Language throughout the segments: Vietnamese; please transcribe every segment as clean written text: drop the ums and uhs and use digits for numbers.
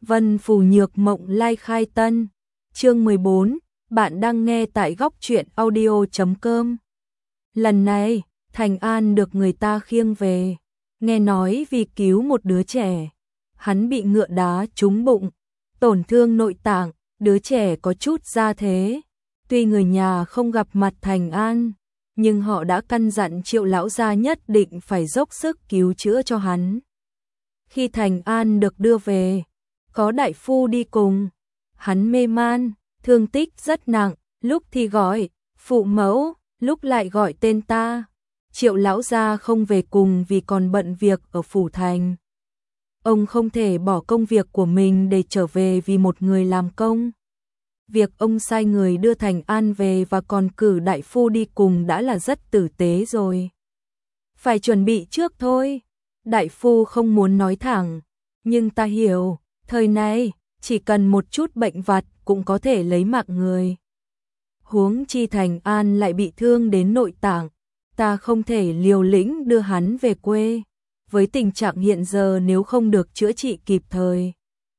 Vân Phù Nhược Mộng Lai khai tân. Chương 14, bạn đang nghe tại góc truyện audio.com. Lần này, Thành An được người ta khiêng về. Nghe nói vì cứu một đứa trẻ, hắn bị ngựa đá trúng bụng, tổn thương nội tạng, đứa trẻ có chút da thế. Tuy người nhà không gặp mặt Thành An, nhưng họ đã căn dặn Triệu lão gia nhất định phải dốc sức cứu chữa cho hắn. Khi Thành An được đưa về, có đại phu đi cùng, hắn mê man, thương tích rất nặng, lúc thì gọi phụ mẫu, lúc lại gọi tên ta. Triệu lão gia không về cùng vì còn bận việc ở phủ thành. Ông không thể bỏ công việc của mình để trở về vì một người làm công. Việc ông sai người đưa Thành An về và còn cử đại phu đi cùng đã là rất tử tế rồi. Phải chuẩn bị trước thôi. Đại phu không muốn nói thẳng, nhưng ta hiểu, thời này, chỉ cần một chút bệnh vặt cũng có thể lấy mạng người. Huống chi Thành An lại bị thương đến nội tạng, ta không thể liều lĩnh đưa hắn về quê. Với tình trạng hiện giờ nếu không được chữa trị kịp thời,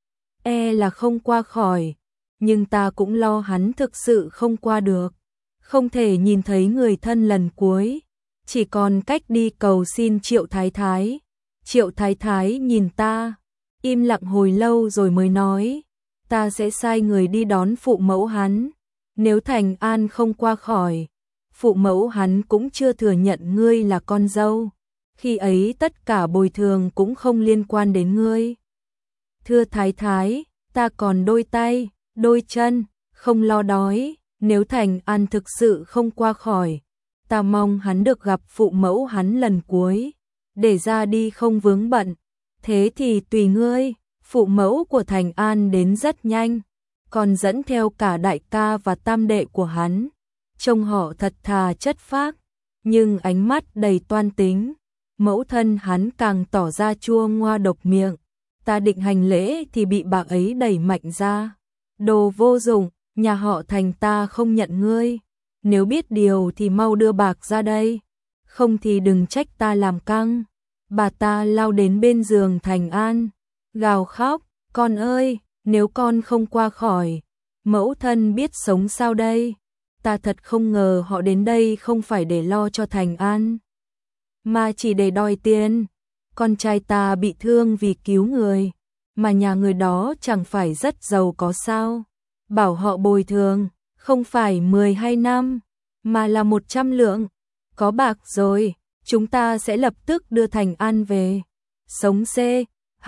là không qua khỏi, nhưng ta cũng lo hắn thực sự không qua được. Không thể nhìn thấy người thân lần cuối, chỉ còn cách đi cầu xin Triệu Thái Thái. Triệu Thái Thái nhìn ta, im lặng hồi lâu rồi mới nói, ta sẽ sai người đi đón phụ mẫu hắn. Nếu Thành An không qua khỏi, phụ mẫu hắn cũng chưa thừa nhận ngươi là con dâu. Khi ấy tất cả bồi thường cũng không liên quan đến ngươi. Thưa Thái Thái, ta còn đôi tay, đôi chân, không lo đói. Nếu Thành An thực sự không qua khỏi, ta mong hắn được gặp phụ mẫu hắn lần cuối, để ra đi không vướng bận. Thế thì tùy ngươi. Phụ mẫu của Thành An đến rất nhanh, còn dẫn theo cả đại ca và tam đệ của hắn. Trông họ thật thà chất phác, nhưng ánh mắt đầy toan tính. Mẫu thân hắn càng tỏ ra chua ngoa độc miệng. Ta định hành lễ thì bị bà ấy đẩy mạnh ra. Đồ vô dụng, nhà họ Thành ta không nhận ngươi. Nếu biết điều thì mau đưa bạc ra đây, không thì đừng trách ta làm căng. Bà ta lao đến bên giường Thành An, gào khóc, con ơi, nếu con không qua khỏi, mẫu thân biết sống sao đây. Ta thật không ngờ họ đến đây không phải để lo cho Thành An, mà chỉ để đòi tiền. Con trai ta bị thương vì cứu người, mà nhà người đó chẳng phải rất giàu có sao. Bảo họ bồi thường, không phải 10 hay 5, mà là 100 lượng. Có bạc rồi, chúng ta sẽ lập tức đưa Thành An về. Sống C, H,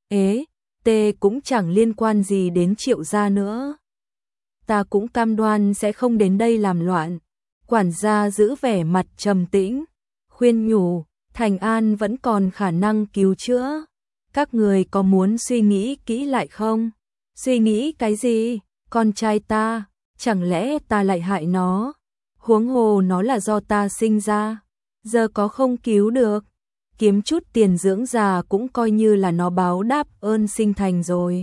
T cũng chẳng liên quan gì đến Triệu gia nữa. Ta cũng cam đoan sẽ không đến đây làm loạn. Quản gia giữ vẻ mặt trầm tĩnh, khuyên nhủ, Thành An vẫn còn khả năng cứu chữa. Các người có muốn suy nghĩ kỹ lại không? Suy nghĩ cái gì? Con trai ta, chẳng lẽ ta lại hại nó? Huống hồ nó là do ta sinh ra, giờ có không cứu được, kiếm chút tiền dưỡng già cũng coi như là nó báo đáp ơn sinh thành rồi.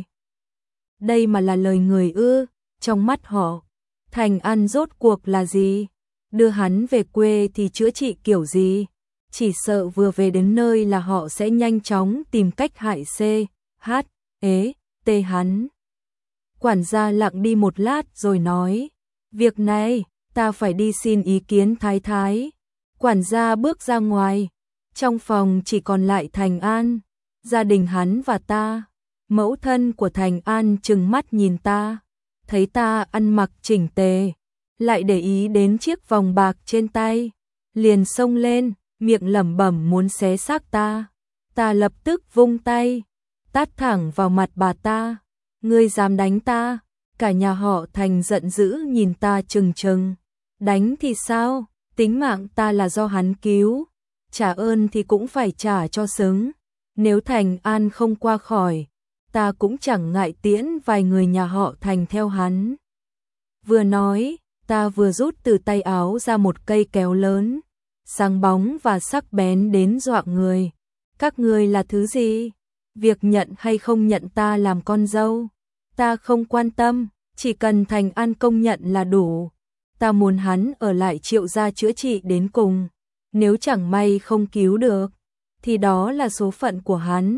Đây mà là lời người ư? Trong mắt họ, Thành An rốt cuộc là gì? Đưa hắn về quê thì chữa trị kiểu gì? Chỉ sợ vừa về đến nơi là họ sẽ nhanh chóng tìm cách hại C, H, T hắn. Quản gia lặng đi một lát rồi nói, việc này, ta phải đi xin ý kiến Thái Thái. Quản gia bước ra ngoài, trong phòng chỉ còn lại Thành An, gia đình hắn và ta. Mẫu thân của Thành An trừng mắt nhìn ta, thấy ta ăn mặc chỉnh tề, lại để ý đến chiếc vòng bạc trên tay, liền xông lên, miệng lẩm bẩm muốn xé xác ta. Ta lập tức vung tay, tát thẳng vào mặt bà ta. Ngươi dám đánh ta? Cả nhà họ Thành giận dữ nhìn ta trừng trừng. Đánh thì sao? Tính mạng ta là do hắn cứu, trả ơn thì cũng phải trả cho xứng. Nếu Thành An không qua khỏi, ta cũng chẳng ngại tiễn vài người nhà họ Thành theo hắn. Vừa nói, ta vừa rút từ tay áo ra một cây kéo lớn, sáng bóng và sắc bén đến dọa người. Các ngươi là thứ gì? Việc nhận hay không nhận ta làm con dâu, ta không quan tâm, chỉ cần Thành An công nhận là đủ. Ta muốn hắn ở lại Triệu gia chữa trị đến cùng. Nếu chẳng may không cứu được, thì đó là số phận của hắn.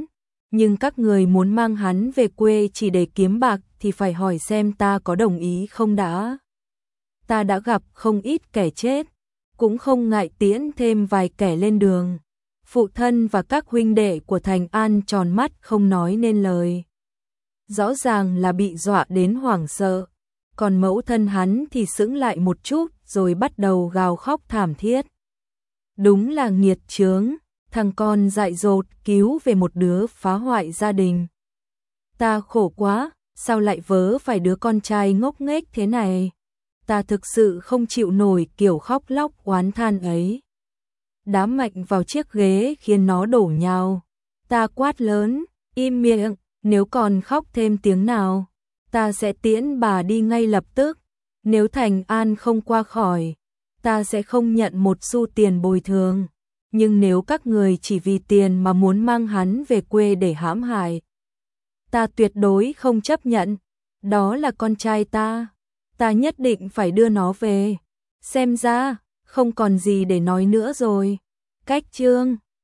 Nhưng các người muốn mang hắn về quê chỉ để kiếm bạc thì phải hỏi xem ta có đồng ý không đã. Ta đã gặp không ít kẻ chết, cũng không ngại tiễn thêm vài kẻ lên đường. Phụ thân và các huynh đệ của Thành An tròn mắt không nói nên lời. Rõ ràng là bị dọa đến hoảng sợ, còn mẫu thân hắn thì sững lại một chút rồi bắt đầu gào khóc thảm thiết. Đúng là nghiệt chướng, thằng con dại dột cứu về một đứa phá hoại gia đình. Ta khổ quá, sao lại vớ phải đứa con trai ngốc nghếch thế này? Ta thực sự không chịu nổi kiểu khóc lóc oán than ấy. Đá mạnh vào chiếc ghế khiến nó đổ nhào. Ta quát lớn, im miệng, nếu còn khóc thêm tiếng nào, ta sẽ tiễn bà đi ngay lập tức. Nếu Thành An không qua khỏi, ta sẽ không nhận một xu tiền bồi thường. Nhưng nếu các người chỉ vì tiền mà muốn mang hắn về quê để hãm hại, ta tuyệt đối không chấp nhận. Đó là con trai ta nhất định phải đưa nó về. Xem ra, không còn gì để nói nữa rồi. Cách chương